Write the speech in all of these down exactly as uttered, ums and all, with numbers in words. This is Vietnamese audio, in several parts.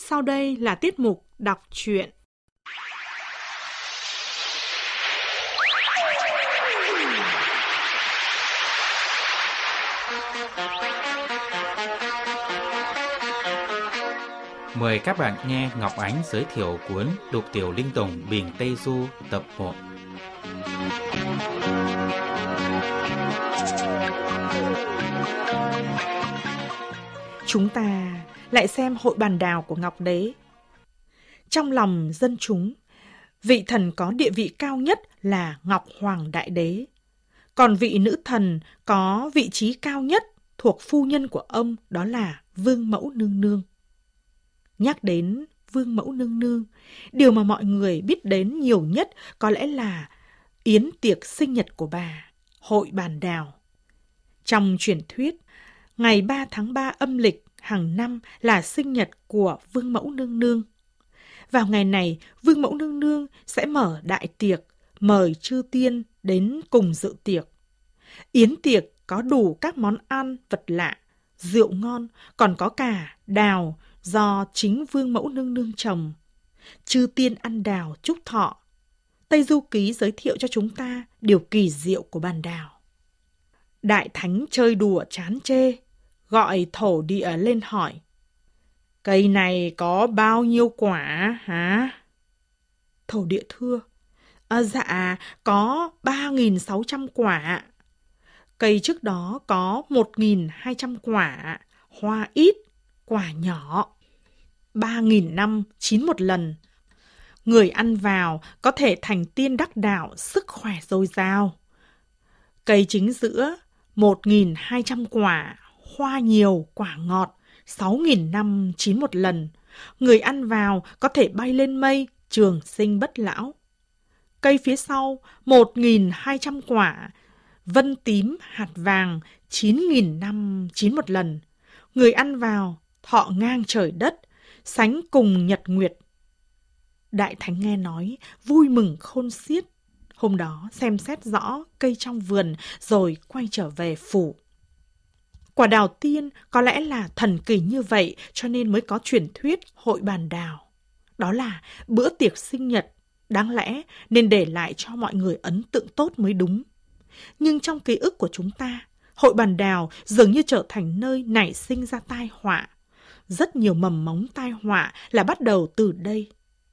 Sau đây là tiết mục đọc truyện. Mời các bạn nghe Ngọc Ánh giới thiệu cuốn Lục Tiểu Linh Tùng Bình Tây Du tập một. Chúng ta lại xem hội bàn đào của Ngọc Đế. Trong lòng dân chúng, vị thần có địa vị cao nhất là Ngọc Hoàng Đại Đế. Còn vị nữ thần có vị trí cao nhất thuộc phu nhân của ông đó là Vương Mẫu Nương Nương. Nhắc đến Vương Mẫu Nương Nương, điều mà mọi người biết đến nhiều nhất có lẽ là yến tiệc sinh nhật của bà, hội bàn đào. Trong truyền thuyết, ngày ba tháng ba âm lịch hàng năm là sinh nhật của Vương Mẫu Nương Nương. Vào ngày này, Vương Mẫu Nương Nương sẽ mở đại tiệc, mời chư tiên đến cùng dự tiệc. Yến tiệc có đủ các món ăn vật lạ, rượu ngon, còn có cả đào do chính Vương Mẫu Nương Nương trồng. Chư tiên ăn đào chúc thọ. Tây Du Ký giới thiệu cho chúng ta điều kỳ diệu của bàn đào. Đại thánh chơi đùa chán chê, gọi thổ địa lên hỏi: cây này có bao nhiêu quả hả? Thổ địa thưa: À, dạ, có ba nghìn sáu trăm quả. Cây trước đó có một nghìn hai trăm quả, hoa ít, quả nhỏ. Ba nghìn năm chín một lần. Người ăn vào có thể thành tiên đắc đạo, sức khỏe dồi dào. Cây chính giữa, một nghìn hai trăm quả, hoa nhiều, quả ngọt, sáu nghìn năm chín một lần. Người ăn vào có thể bay lên mây, trường sinh bất lão. Cây phía sau, một nghìn hai trăm quả, vân tím, hạt vàng, chín nghìn năm chín một lần. Người ăn vào, thọ ngang trời đất, sánh cùng nhật nguyệt. Đại thánh nghe nói, vui mừng khôn xiết. Hôm đó xem xét rõ cây trong vườn rồi quay trở về phủ. Quả đào tiên có lẽ là thần kỳ như vậy cho nên mới có truyền thuyết hội bàn đào. Đó là bữa tiệc sinh nhật, đáng lẽ nên để lại cho mọi người ấn tượng tốt mới đúng. Nhưng trong ký ức của chúng ta, hội bàn đào dường như trở thành nơi nảy sinh ra tai họa. Rất nhiều mầm mống tai họa là bắt đầu từ đây.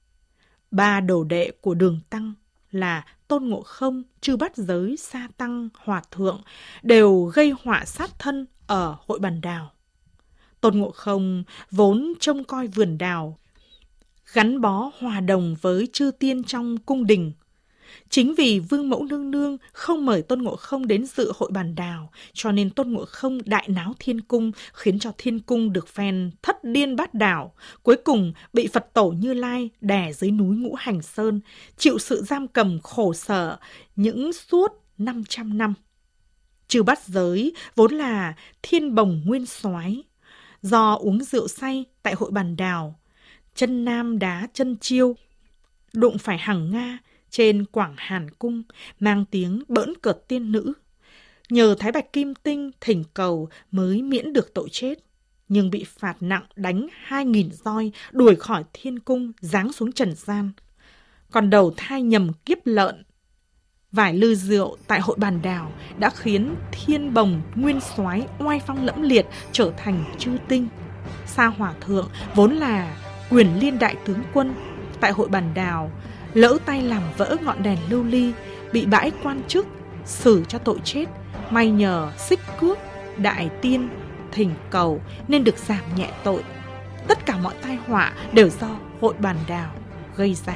Ba đồ đệ của Đường Tăng là Tôn Ngộ Không, Chư Bát Giới, Sa Tăng, Hòa Thượng đều gây họa sát thân ở hội bàn đào. Tôn Ngộ Không vốn trông coi vườn đào, gắn bó hòa đồng với chư tiên trong cung đình. Chính vì Vương Mẫu Nương Nương không mời Tôn Ngộ Không đến dự hội bàn đào, cho nên Tôn Ngộ Không đại náo thiên cung, khiến cho thiên cung được phen thất điên bát đảo, cuối cùng bị Phật Tổ Như Lai đè dưới núi Ngũ Hành Sơn, chịu sự giam cầm khổ sở những suốt năm trăm năm. Chư Bát Giới vốn là thiên bồng nguyên soái, do uống rượu say tại hội bàn đào, chân nam đá chân chiêu, đụng phải Hằng Nga trên Quảng Hàn Cung, mang tiếng bỡn cợt tiên nữ. Nhờ Thái Bạch Kim Tinh thỉnh cầu mới miễn được tội chết, nhưng bị phạt nặng đánh hai nghìn roi, đuổi khỏi thiên cung, giáng xuống trần gian. Còn đầu thai nhầm kiếp lợn. Vài lư rượu tại hội bàn đào đã khiến thiên bồng nguyên soái oai phong lẫm liệt trở thành chư tinh. Sa Hòa Thượng vốn là quyền liên đại tướng quân, tại hội bàn đào lỡ tay làm vỡ ngọn đèn lưu ly, bị bãi quan chức, xử cho tội chết. May nhờ Xích Cước đại tiên thỉnh cầu nên được giảm nhẹ tội. Tất cả mọi tai họa đều do hội bàn đào gây ra.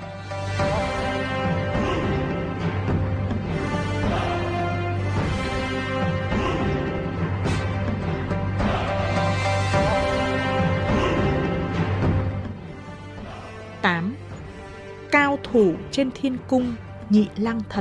tám. Cao thủ trên thiên cung Nhị Lang Thần.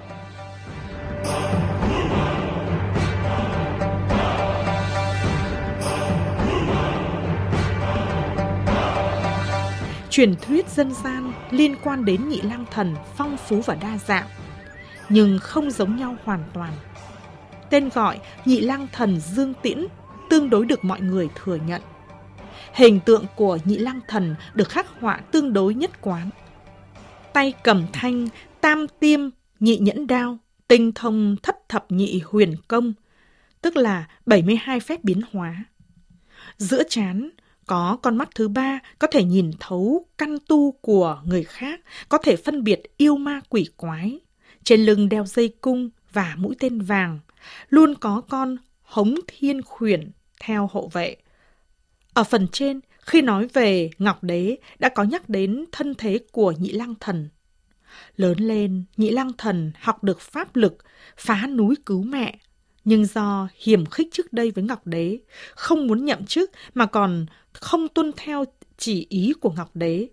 Truyền thuyết dân gian liên quan đến Nhị Lang Thần phong phú và đa dạng, nhưng không giống nhau hoàn toàn. Tên gọi Nhị Lang Thần Dương Tiễn tương đối được mọi người thừa nhận. hình tượng của Nhị Lang Thần được khắc họa tương đối nhất quán. Tay cầm thanh tam tiêm nhị nhẫn đao, tinh thông thất thập nhị huyền công, tức là bảy mươi hai phép biến hóa. Giữa trán có con mắt thứ ba, có thể nhìn thấu căn tu của người khác, có thể phân biệt yêu ma quỷ quái. Trên lưng đeo dây cung và mũi tên vàng, luôn có con hống thiên khuyển theo hộ vệ. Ở phần trên, khi nói về Ngọc Đế, đã có nhắc đến thân thế của Nhị Lang Thần. Lớn lên, Nhị Lang Thần học được pháp lực, phá núi cứu mẹ. Nhưng do hiềm khích trước đây với Ngọc Đế, không muốn nhậm chức mà còn không tuân theo chỉ ý của Ngọc Đế.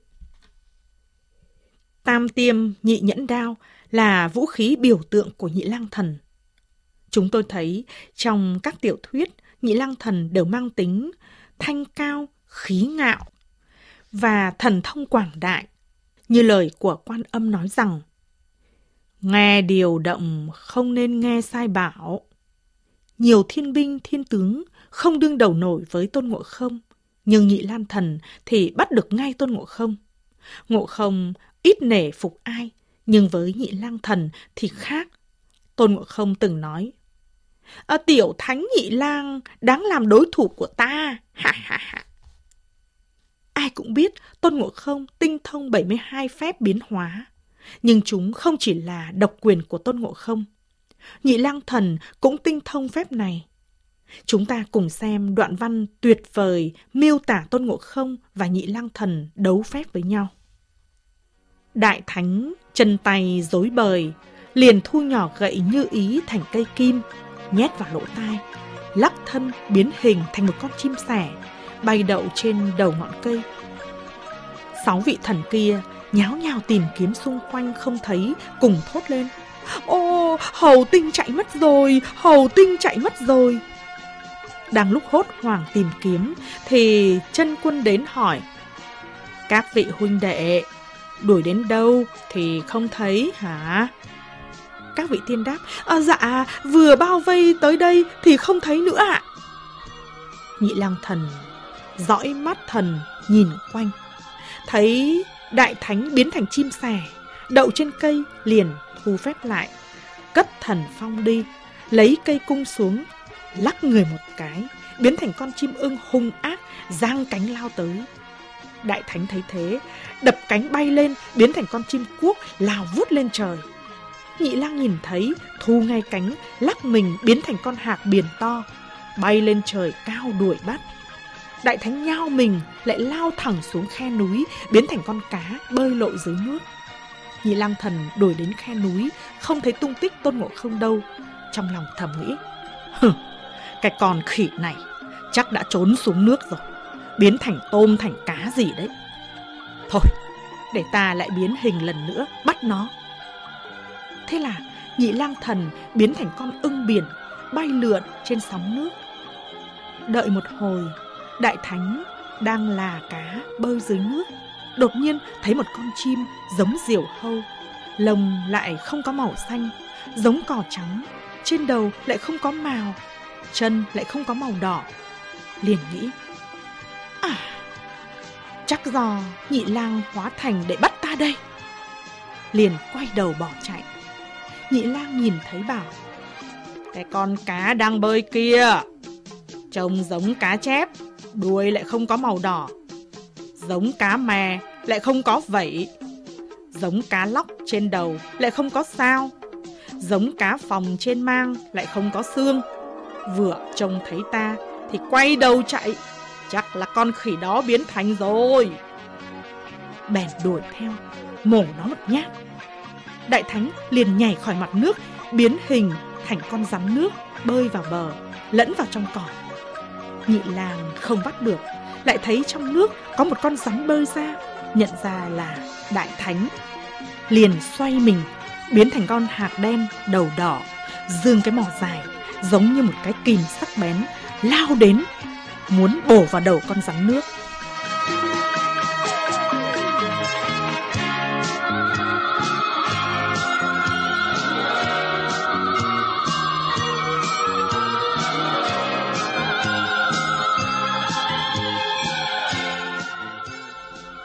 Tam tiêm nhị nhẫn đao là vũ khí biểu tượng của Nhị Lang Thần. Chúng tôi thấy trong các tiểu thuyết, Nhị Lang Thần đều mang tính thanh cao, khí ngạo và thần thông quảng đại. Như lời của Quan Âm nói rằng, nghe điều động không nên nghe sai bảo. Nhiều thiên binh, thiên tướng không đương đầu nổi với Tôn Ngộ Không, nhưng Nhị Lang Thần thì bắt được ngay Tôn Ngộ Không. Ngộ Không ít nể phục ai, nhưng với Nhị Lang Thần thì khác. Tôn Ngộ Không từng nói, à, tiểu thánh Nhị Lang đáng làm đối thủ của ta. Ha ha ha. Ai cũng biết Tôn Ngộ Không tinh thông bảy mươi hai phép biến hóa, nhưng chúng không chỉ là độc quyền của Tôn Ngộ Không. Nhị Lang Thần cũng tinh thông phép này. Chúng ta cùng xem đoạn văn tuyệt vời miêu tả Tôn Ngộ Không và Nhị Lang Thần đấu phép với nhau. Đại Thánh chân tay rối bời, liền thu nhỏ gậy Như Ý thành cây kim, nhét vào lỗ tai, lắc thân biến hình thành một con chim sẻ, bay đậu trên đầu ngọn cây. Sáu vị thần kia nháo nhào tìm kiếm xung quanh không thấy, cùng thốt lên, ô, Hầu Tinh chạy mất rồi, Hầu Tinh chạy mất rồi. Đang lúc hốt hoảng tìm kiếm thì Chân Quân đến hỏi, các vị huynh đệ, đuổi đến đâu thì không thấy hả? Các vị tiên đáp, à, dạ, vừa bao vây tới đây thì không thấy nữa ạ. Nhị Lang Thần dõi mắt thần nhìn quanh, thấy Đại Thánh biến thành chim sẻ, đậu trên cây liền thu phép lại, cất thần phong đi, lấy cây cung xuống, lắc người một cái, biến thành con chim ưng hung ác, giang cánh lao tới. Đại Thánh thấy thế, đập cánh bay lên, biến thành con chim cuốc, lao vút lên trời. Nhị Lang nhìn thấy, thu ngay cánh, lắc mình biến thành con hạc biển to, bay lên trời cao đuổi bắt. Đại Thánh nhao mình, lại lao thẳng xuống khe núi, biến thành con cá bơi lội dưới nước. Nhị Lang Thần đuổi đến khe núi, không thấy tung tích Tôn Ngộ Không đâu. Trong lòng thầm nghĩ, hừ, cái con khỉ này chắc đã trốn xuống nước rồi, biến thành tôm thành cá gì đấy. Thôi, để ta lại biến hình lần nữa, bắt nó. Thế là Nhị Lang Thần biến thành con ưng biển, bay lượn trên sóng nước. Đợi một hồi, Đại Thánh đang là cá bơi dưới nước, đột nhiên thấy một con chim giống diều hâu, lông lại không có màu xanh, giống cỏ trắng, trên đầu lại không có mào, chân lại không có màu đỏ. Liền nghĩ, à, chắc do Nhị Lang hóa thành để bắt ta đây. Liền quay đầu bỏ chạy. Nhị Lang nhìn thấy bảo, cái con cá đang bơi kia trông giống cá chép, đuôi lại không có màu đỏ, giống cá mè lại không có vảy, giống cá lóc trên đầu lại không có sao, giống cá phòng trên mang lại không có xương. Vừa trông thấy ta thì quay đầu chạy, chắc là con khỉ đó biến thành rồi. Bèn đuổi theo, mổ nó một nhát. Đại Thánh liền nhảy khỏi mặt nước, biến hình thành con rắn nước, bơi vào bờ, lẫn vào trong cỏ. Nhị Lang không bắt được, lại thấy trong nước có một con rắn bơi ra, nhận ra là Đại Thánh. Liền xoay mình, biến thành con hạc đen đầu đỏ, giương cái mỏ dài, giống như một cái kìm sắc bén, lao đến, muốn bổ vào đầu con rắn nước.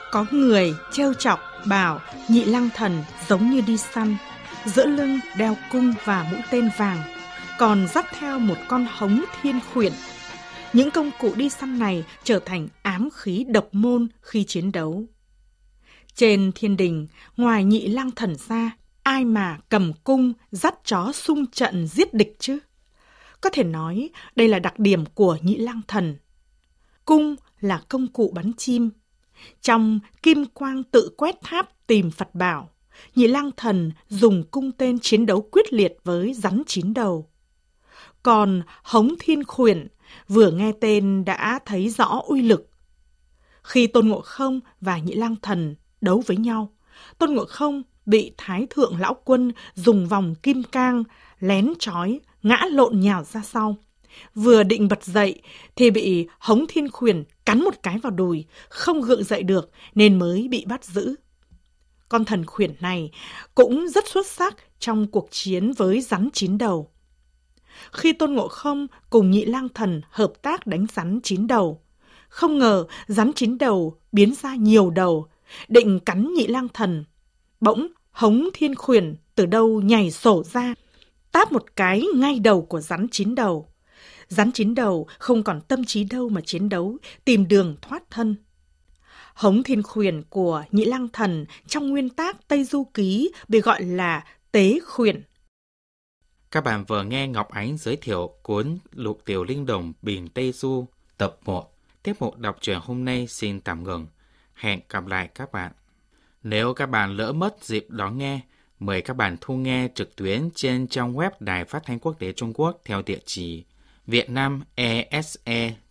Có người trêu chọc bảo Nhị Lăng Thần giống như đi săn, giữa lưng đeo cung và mũi tên vàng, còn dắt theo một con hống thiên khuyển. Những công cụ đi săn này trở thành ám khí độc môn khi chiến đấu. Trên thiên đình, ngoài Nhị Lăng Thần ra, ai mà cầm cung dắt chó xung trận giết địch chứ? Có thể nói đây là đặc điểm của Nhị Lăng Thần. Cung là công cụ bắn chim. Trong Kim Quang Tự Quét Tháp Tìm Phật Bảo, Nhị Lăng Thần dùng cung tên chiến đấu quyết liệt với rắn chín đầu. Còn hống thiên khuyển vừa nghe tên đã thấy rõ uy lực. Khi Tôn Ngộ Không và Nhị Lăng Thần đấu với nhau, Tôn Ngộ Không bị Thái Thượng Lão Quân dùng vòng kim cang lén trói, ngã lộn nhào ra sau. Vừa định bật dậy thì bị hống thiên khuyển cắn một cái vào đùi, không gượng dậy được nên mới bị bắt giữ. Con thần khuyển này cũng rất xuất sắc trong cuộc chiến với rắn chín đầu. Khi Tôn Ngộ Không cùng Nhị Lăng Thần hợp tác đánh rắn chín đầu, không ngờ rắn chín đầu biến ra nhiều đầu, định cắn Nhị Lăng Thần. Bỗng hống thiên khuyển từ đâu nhảy sổ ra, táp một cái ngay đầu của rắn chín đầu. Rắn chín đầu không còn tâm trí đâu mà chiến đấu, tìm đường thoát thân. Hống thiên khuyển của Nhị Lăng Thần trong nguyên tác Tây Du Ký bị gọi là tế khuyển. Các bạn vừa nghe Ngọc Ánh giới thiệu cuốn Lục Tiểu Linh Đồng Bình Tây Du tập một. Tiết mục đọc truyện hôm nay xin tạm ngừng. Hẹn gặp lại các bạn. Nếu các bạn lỡ mất dịp đón nghe, mời các bạn thu nghe trực tuyến trên trang web Đài Phát thanh Quốc tế Trung Quốc theo địa chỉ vietnamese